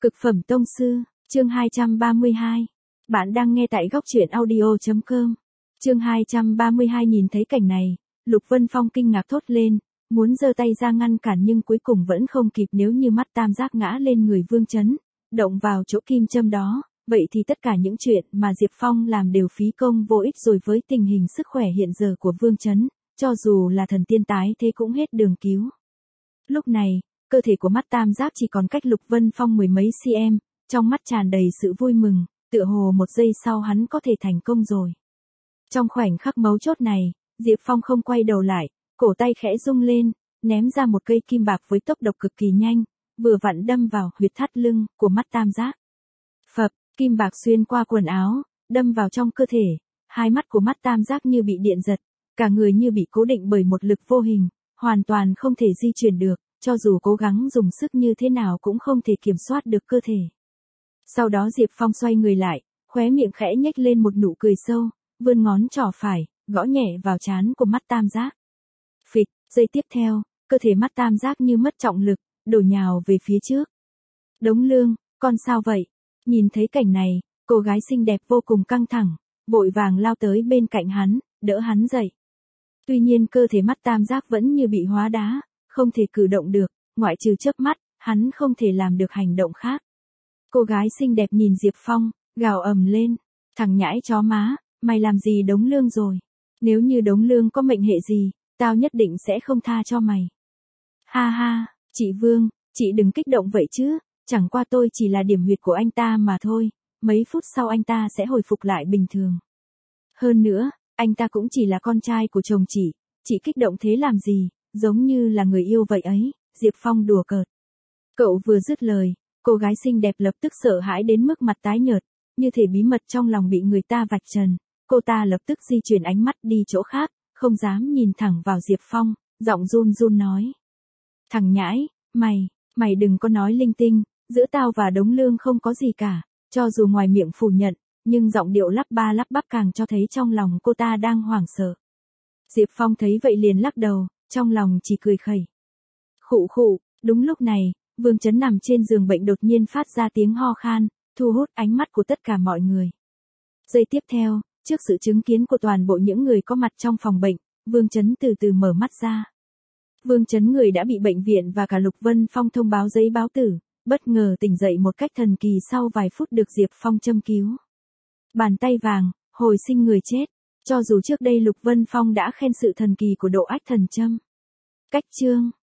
Cực phẩm tông sư, chương 232. Bạn đang nghe tại góc truyện audio.com. Chương 232 nhìn thấy cảnh này, Lục Vân Phong kinh ngạc thốt lên, muốn giơ tay ra ngăn cản nhưng cuối cùng vẫn không kịp. Nếu như mắt tam giác ngã lên người Vương Chấn, động vào chỗ kim châm đó, vậy thì tất cả những chuyện mà Diệp Phong làm đều phí công vô ích rồi. Với tình hình sức khỏe hiện giờ của Vương Chấn, cho dù là thần tiên tái thế cũng hết đường cứu. Lúc này, cơ thể của mắt tam giác chỉ còn cách Lục Vân Phong mười mấy cm, trong mắt tràn đầy sự vui mừng, tựa hồ một giây sau hắn có thể thành công rồi. Trong khoảnh khắc mấu chốt này, Diệp Phong không quay đầu lại, cổ tay khẽ rung lên, ném ra một cây kim bạc với tốc độ cực kỳ nhanh, vừa vặn đâm vào huyệt thắt lưng của mắt tam giác. Phập, kim bạc xuyên qua quần áo, đâm vào trong cơ thể, hai mắt của mắt tam giác như bị điện giật, cả người như bị cố định bởi một lực vô hình, hoàn toàn không thể di chuyển được, cho dù cố gắng dùng sức như thế nào cũng không thể kiểm soát được cơ thể. Sau đó Diệp Phong xoay người lại, khóe miệng khẽ nhếch lên một nụ cười sâu, vươn ngón trỏ phải, gõ nhẹ vào trán của mắt tam giác. Phịch, giây tiếp theo, cơ thể mắt tam giác như mất trọng lực, đổ nhào về phía trước. Đống Lương, con sao vậy? Nhìn thấy cảnh này, cô gái xinh đẹp vô cùng căng thẳng, vội vàng lao tới bên cạnh hắn, đỡ hắn dậy. Tuy nhiên cơ thể mắt tam giác vẫn như bị hóa đá, không thể cử động được, ngoại trừ chớp mắt, hắn không thể làm được hành động khác. Cô gái xinh đẹp nhìn Diệp Phong, gào ầm lên, thằng nhãi chó má, mày làm gì Đống Lương rồi? Nếu như Đống Lương có mệnh hệ gì, tao nhất định sẽ không tha cho mày. Ha ha, chị Vương, chị đừng kích động vậy chứ, chẳng qua tôi chỉ là điểm huyệt của anh ta mà thôi, mấy phút sau anh ta sẽ hồi phục lại bình thường. Hơn nữa, anh ta cũng chỉ là con trai của chồng chị kích động thế làm gì, giống như là người yêu vậy ấy, Diệp Phong đùa cợt. Cậu vừa dứt lời, cô gái xinh đẹp lập tức sợ hãi đến mức mặt tái nhợt, như thể bí mật trong lòng bị người ta vạch trần. Cô ta lập tức di chuyển ánh mắt đi chỗ khác, không dám nhìn thẳng vào Diệp Phong, giọng run run nói. Thằng nhãi, mày đừng có nói linh tinh, giữa tao và Đống Lương không có gì cả, cho dù ngoài miệng phủ nhận, nhưng giọng điệu lắp ba lắp bắp càng cho thấy trong lòng cô ta đang hoảng sợ. Diệp Phong thấy vậy liền lắc đầu, trong lòng chỉ cười khẩy. Khụ khụ, đúng lúc này, Vương Chấn nằm trên giường bệnh đột nhiên phát ra tiếng ho khan, thu hút ánh mắt của tất cả mọi người. Giây tiếp theo, trước sự chứng kiến của toàn bộ những người có mặt trong phòng bệnh, Vương Chấn từ từ mở mắt ra. Vương Chấn người đã bị bệnh viện và cả Lục Vân Phong thông báo giấy báo tử, bất ngờ tỉnh dậy một cách thần kỳ sau vài phút được Diệp Phong châm cứu. Bàn tay vàng, hồi sinh người chết, cho dù trước đây Lục Vân Phong đã khen sự thần kỳ của độ ách thần châm. Cách chương